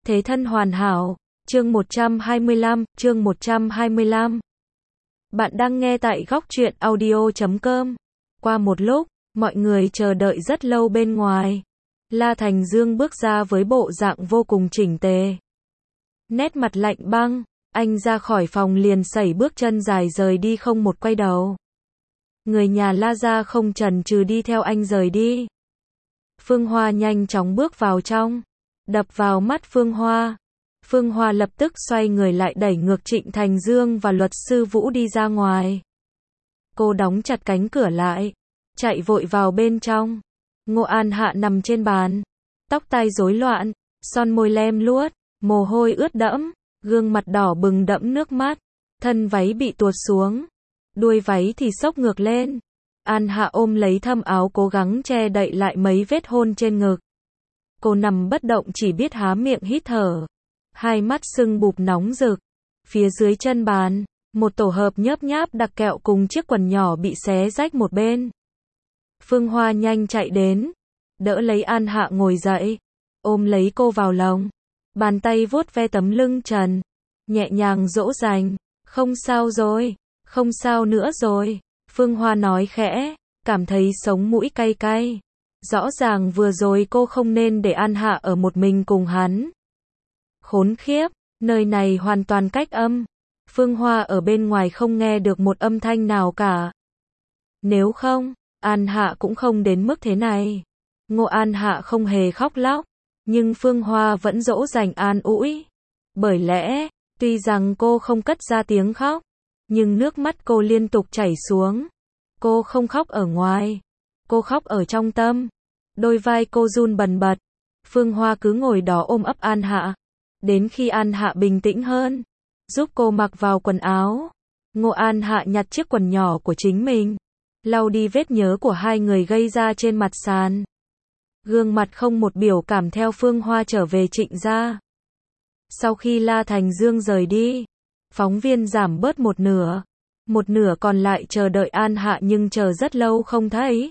Thế thân hoàn hảo, chương 125. Bạn đang nghe tại góc truyện audio.com. Qua một lúc, mọi người chờ đợi rất lâu bên ngoài. La Thành Dương bước ra với bộ dạng vô cùng chỉnh tề. Nét mặt lạnh băng, anh ra khỏi phòng liền sẩy bước chân dài rời đi không một quay đầu. Người nhà La gia không chần chừ đi theo anh rời đi. Phương Hoa nhanh chóng bước vào trong, đập vào mắt Phương Hoa. Phương Hoa lập tức xoay người lại đẩy ngược Trịnh Thành Dương và luật sư Vũ đi ra ngoài. Cô đóng chặt cánh cửa lại, chạy vội vào bên trong. Ngô An Hạ nằm trên bàn, tóc tai rối loạn, son môi lem luốt, mồ hôi ướt đẫm, gương mặt đỏ bừng đẫm nước mắt, thân váy bị tuột xuống, đuôi váy thì xốc ngược lên. An Hạ ôm lấy thâm áo cố gắng che đậy lại mấy vết hôn trên ngực. Cô nằm bất động chỉ biết há miệng hít thở. Hai mắt sưng bụp nóng rực. Phía dưới chân bàn, một tổ hợp nhớp nháp đặc kẹo cùng chiếc quần nhỏ bị xé rách một bên. Phương Hoa nhanh chạy đến, đỡ lấy An Hạ ngồi dậy, ôm lấy cô vào lòng. Bàn tay vuốt ve tấm lưng trần, nhẹ nhàng dỗ dành. Không sao rồi, không sao nữa rồi. Phương Hoa nói khẽ, cảm thấy sống mũi cay cay. Rõ ràng vừa rồi cô không nên để An Hạ ở một mình cùng hắn. Khốn khiếp, nơi này hoàn toàn cách âm. Phương Hoa ở bên ngoài không nghe được một âm thanh nào cả. Nếu không, An Hạ cũng không đến mức thế này. Ngô An Hạ không hề khóc lóc, nhưng Phương Hoa vẫn dỗ dành an ủi. Bởi lẽ, tuy rằng cô không cất ra tiếng khóc, nhưng nước mắt cô liên tục chảy xuống. Cô không khóc ở ngoài, cô khóc ở trong tâm. Đôi vai cô run bần bật. Phương Hoa cứ ngồi đó ôm ấp An Hạ, đến khi An Hạ bình tĩnh hơn, giúp cô mặc vào quần áo. Ngô An Hạ nhặt chiếc quần nhỏ của chính mình, lau đi vết nhớ của hai người gây ra trên mặt sàn. Gương mặt không một biểu cảm theo Phương Hoa trở về Trịnh gia. Sau khi La Thành Dương rời đi, phóng viên giảm bớt một nửa còn lại chờ đợi An Hạ nhưng chờ rất lâu không thấy.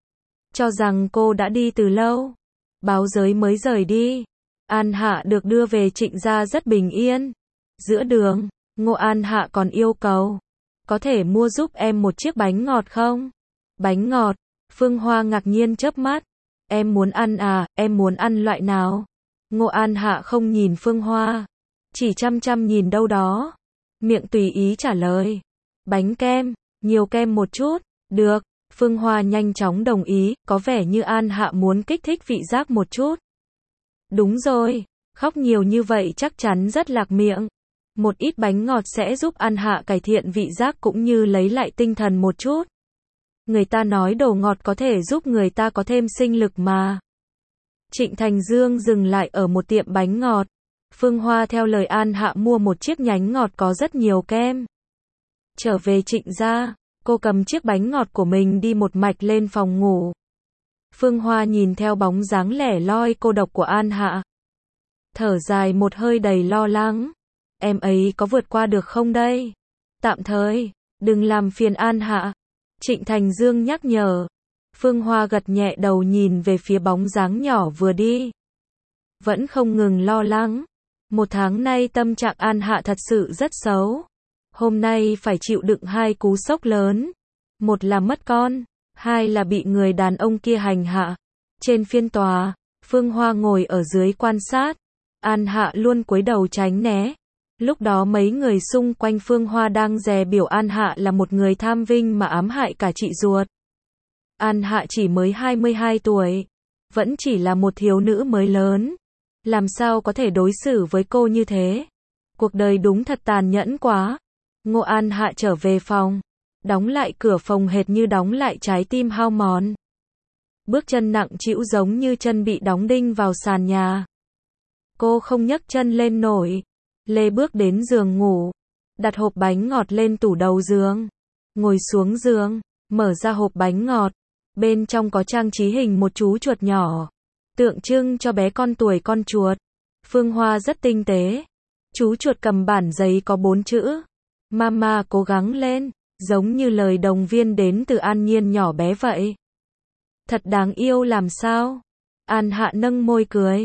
Cho rằng cô đã đi từ lâu, báo giới mới rời đi. An Hạ được đưa về Trịnh gia rất bình yên. Giữa đường, Ngô An Hạ còn yêu cầu, có thể mua giúp em một chiếc bánh ngọt không? Bánh ngọt? Phương Hoa ngạc nhiên chớp mắt. Em muốn ăn à, em muốn ăn loại nào? Ngô An Hạ không nhìn Phương Hoa, chỉ chăm chăm nhìn đâu đó. Miệng tùy ý trả lời. Bánh kem, nhiều kem một chút. Được. Phương Hoa nhanh chóng đồng ý, có vẻ như An Hạ muốn kích thích vị giác một chút. Đúng rồi, khóc nhiều như vậy chắc chắn rất lạc miệng. Một ít bánh ngọt sẽ giúp An Hạ cải thiện vị giác cũng như lấy lại tinh thần một chút. Người ta nói đồ ngọt có thể giúp người ta có thêm sinh lực mà. Trịnh Thành Dương dừng lại ở một tiệm bánh ngọt. Phương Hoa theo lời An Hạ mua một chiếc nhánh ngọt có rất nhiều kem. Trở về Trịnh gia, cô cầm chiếc bánh ngọt của mình đi một mạch lên phòng ngủ. Phương Hoa nhìn theo bóng dáng lẻ loi cô độc của An Hạ, thở dài một hơi đầy lo lắng. Em ấy có vượt qua được không đây? Tạm thời, đừng làm phiền An Hạ. Trịnh Thành Dương nhắc nhở. Phương Hoa gật nhẹ đầu nhìn về phía bóng dáng nhỏ vừa đi. Vẫn không ngừng lo lắng. Một tháng nay tâm trạng An Hạ thật sự rất xấu. Hôm nay phải chịu đựng hai cú sốc lớn. Một là mất con, hai là bị người đàn ông kia hành hạ. Trên phiên tòa, Phương Hoa ngồi ở dưới quan sát. An Hạ luôn cúi đầu tránh né. Lúc đó mấy người xung quanh Phương Hoa đang dè biểu An Hạ là một người tham vinh mà ám hại cả chị ruột. An Hạ chỉ mới 22 tuổi, vẫn chỉ là một thiếu nữ mới lớn. Làm sao có thể đối xử với cô như thế? Cuộc đời đúng thật tàn nhẫn quá. Ngô An Hạ trở về phòng, đóng lại cửa phòng hệt như đóng lại trái tim hao mòn. Bước chân nặng trĩu giống như chân bị đóng đinh vào sàn nhà. Cô không nhấc chân lên nổi. Lê bước đến giường ngủ, đặt hộp bánh ngọt lên tủ đầu giường, ngồi xuống giường, mở ra hộp bánh ngọt. Bên trong có trang trí hình một chú chuột nhỏ, tượng trưng cho bé con tuổi con chuột. Phương Hoa rất tinh tế. Chú chuột cầm bản giấy có 4 chữ. Mama cố gắng lên, giống như lời động viên đến từ An Nhiên nhỏ bé vậy. Thật đáng yêu làm sao? An Hạ nâng môi cười.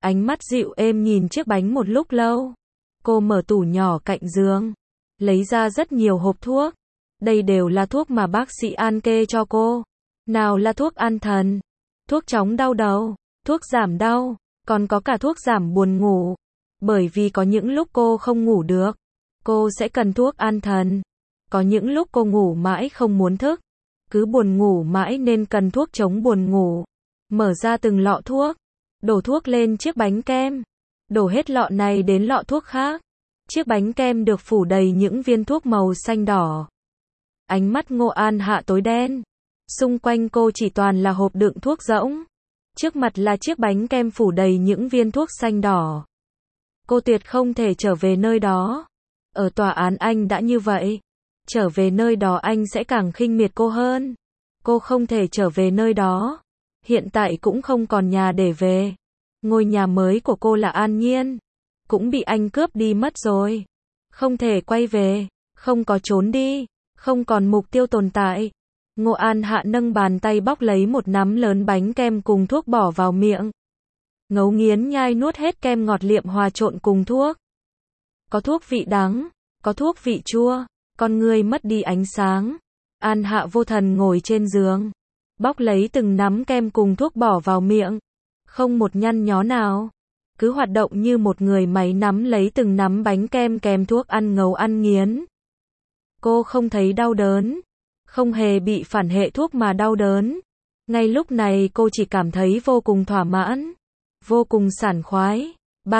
Ánh mắt dịu êm nhìn chiếc bánh một lúc lâu. Cô mở tủ nhỏ cạnh giường, lấy ra rất nhiều hộp thuốc. Đây đều là thuốc mà bác sĩ An kê cho cô. Nào là thuốc an thần, thuốc chống đau đầu, thuốc giảm đau, còn có cả thuốc giảm buồn ngủ. Bởi vì có những lúc cô không ngủ được, cô sẽ cần thuốc an thần. Có những lúc cô ngủ mãi không muốn thức, cứ buồn ngủ mãi nên cần thuốc chống buồn ngủ. Mở ra từng lọ thuốc, đổ thuốc lên chiếc bánh kem, đổ hết lọ này đến lọ thuốc khác. Chiếc bánh kem được phủ đầy những viên thuốc màu xanh đỏ. Ánh mắt Ngô An Hạ tối đen. Xung quanh cô chỉ toàn là hộp đựng thuốc rỗng. Trước mặt là chiếc bánh kem phủ đầy những viên thuốc xanh đỏ. Cô tuyệt không thể trở về nơi đó. Ở tòa án anh đã như vậy. Trở về nơi đó anh sẽ càng khinh miệt cô hơn. Cô không thể trở về nơi đó. Hiện tại cũng không còn nhà để về. Ngôi nhà mới của cô là An Nhiên. Cũng bị anh cướp đi mất rồi. Không thể quay về. Không có trốn đi. Không còn mục tiêu tồn tại. Ngô An Hạ nâng bàn tay bóc lấy một nắm lớn bánh kem cùng thuốc bỏ vào miệng. Ngấu nghiến nhai nuốt hết kem ngọt liệm hòa trộn cùng thuốc. Có thuốc vị đắng, có thuốc vị chua, con người mất đi ánh sáng. An Hạ vô thần ngồi trên giường, bóc lấy từng nắm kem cùng thuốc bỏ vào miệng. Không một nhăn nhó nào. Cứ hoạt động như một người máy nắm lấy từng nắm bánh kem kèm thuốc ăn ngấu ăn nghiến. Cô không thấy đau đớn. Không hề bị phản hệ thuốc mà đau đớn. Ngay lúc này cô chỉ cảm thấy vô cùng thỏa mãn. Vô cùng sảng khoái.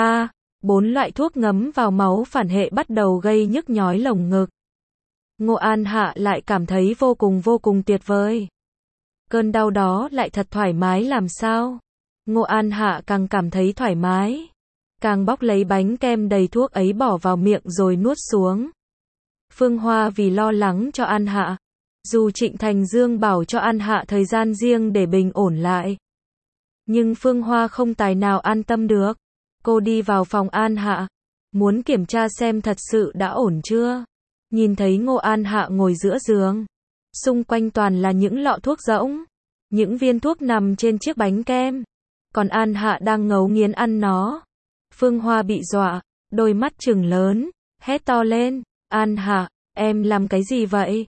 4 loại thuốc ngấm vào máu phản hệ bắt đầu gây nhức nhói lồng ngực. Ngô An Hạ lại cảm thấy vô cùng tuyệt vời. Cơn đau đó lại thật thoải mái làm sao. Ngô An Hạ càng cảm thấy thoải mái. Càng bóc lấy bánh kem đầy thuốc ấy bỏ vào miệng rồi nuốt xuống. Phương Hoa vì lo lắng cho An Hạ. Dù Trịnh Thành Dương bảo cho An Hạ thời gian riêng để bình ổn lại. Nhưng Phương Hoa không tài nào an tâm được. Cô đi vào phòng An Hạ. Muốn kiểm tra xem thật sự đã ổn chưa. Nhìn thấy Ngô An Hạ ngồi giữa giường. Xung quanh toàn là những lọ thuốc rỗng. Những viên thuốc nằm trên chiếc bánh kem. Còn An Hạ đang ngấu nghiến ăn nó. Phương Hoa bị dọa. Đôi mắt trừng lớn. Hét to lên. An Hạ, em làm cái gì vậy?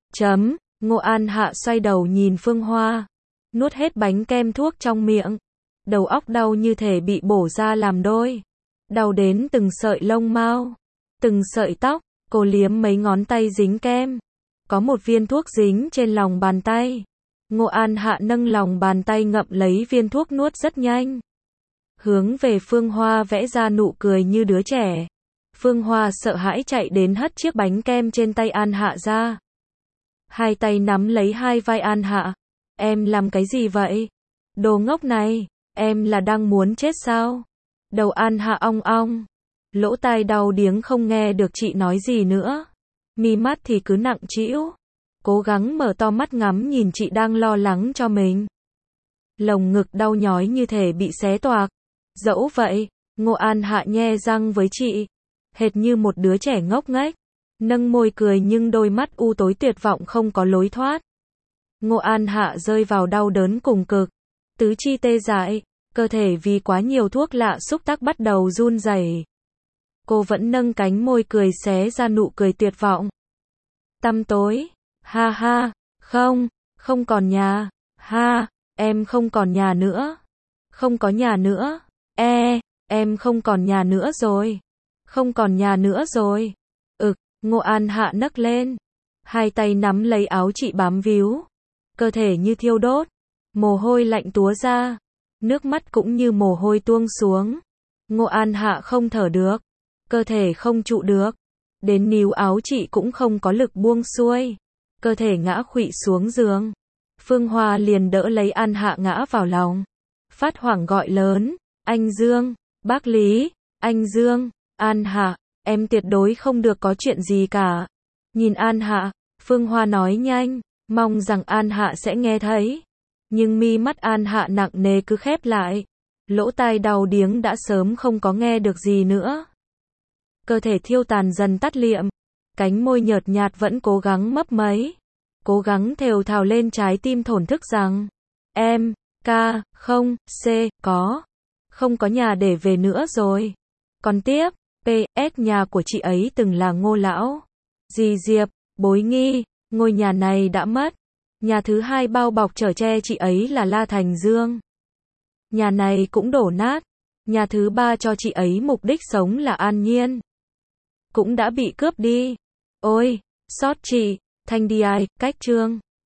Ngô An Hạ xoay đầu nhìn Phương Hoa. Nuốt hết bánh kem thuốc trong miệng. Đầu óc đau như thể bị bổ ra làm đôi. Đau đến từng sợi lông mao. Từng sợi tóc. Cô liếm mấy ngón tay dính kem. Có một viên thuốc dính trên lòng bàn tay. Ngô An Hạ nâng lòng bàn tay ngậm lấy viên thuốc nuốt rất nhanh. Hướng về Phương Hoa vẽ ra nụ cười như đứa trẻ. Phương Hoa sợ hãi chạy đến hất chiếc bánh kem trên tay An Hạ ra. Hai tay nắm lấy hai vai An Hạ. Em làm cái gì vậy? Đồ ngốc này, em là đang muốn chết sao? Đầu An Hạ ong ong. Lỗ tai đau điếng không nghe được chị nói gì nữa. Mi mắt thì cứ nặng trĩu. Cố gắng mở to mắt ngắm nhìn chị đang lo lắng cho mình. Lồng ngực đau nhói như thể bị xé toạc. Dẫu vậy, Ngô An Hạ nhe răng với chị. Hệt như một đứa trẻ ngốc nghếch. Nâng môi cười nhưng đôi mắt u tối tuyệt vọng không có lối thoát. Ngô An Hạ rơi vào đau đớn cùng cực. Tứ chi tê dại, cơ thể vì quá nhiều thuốc lạ xúc tác bắt đầu run rẩy. Cô vẫn nâng cánh môi cười xé ra nụ cười tuyệt vọng. Tăm tối, ha ha, không còn nhà, ha, em không còn nhà nữa. Không có nhà nữa, em không còn nhà nữa rồi. Không còn nhà nữa rồi. Ngô An Hạ nấc lên. Hai tay nắm lấy áo chị bám víu. Cơ thể như thiêu đốt. Mồ hôi lạnh túa ra. Nước mắt cũng như mồ hôi tuông xuống. Ngô An Hạ không thở được. Cơ thể không trụ được. Đến níu áo chị cũng không có lực buông xuôi. Cơ thể ngã khuỵu xuống giường. Phương Hoa liền đỡ lấy An Hạ ngã vào lòng. Phát hoảng gọi lớn. Anh Dương, bác Lý, anh Dương, An Hạ. Em tuyệt đối không được có chuyện gì cả. Nhìn An Hạ, Phương Hoa nói nhanh, mong rằng An Hạ sẽ nghe thấy. Nhưng mi mắt An Hạ nặng nề cứ khép lại. Lỗ tai đau điếng đã sớm không có nghe được gì nữa. Cơ thể thiêu tàn dần tắt liệm. Cánh môi nhợt nhạt vẫn cố gắng mấp máy. Cố gắng thều thào lên trái tim thổn thức rằng. Em, ca, không, c, có. không có nhà để về nữa rồi. Còn tiếp, PS nhà của chị ấy từng là Ngô lão. Dì Diệp, bối nghi, ngôi nhà này đã mất. Nhà thứ hai bao bọc chở che chị ấy là La Thành Dương. Nhà này cũng đổ nát. Nhà thứ ba cho chị ấy mục đích sống là an nhiên. Cũng đã bị cướp đi. Ôi, xót chị, Thanh đi ai, cách chương.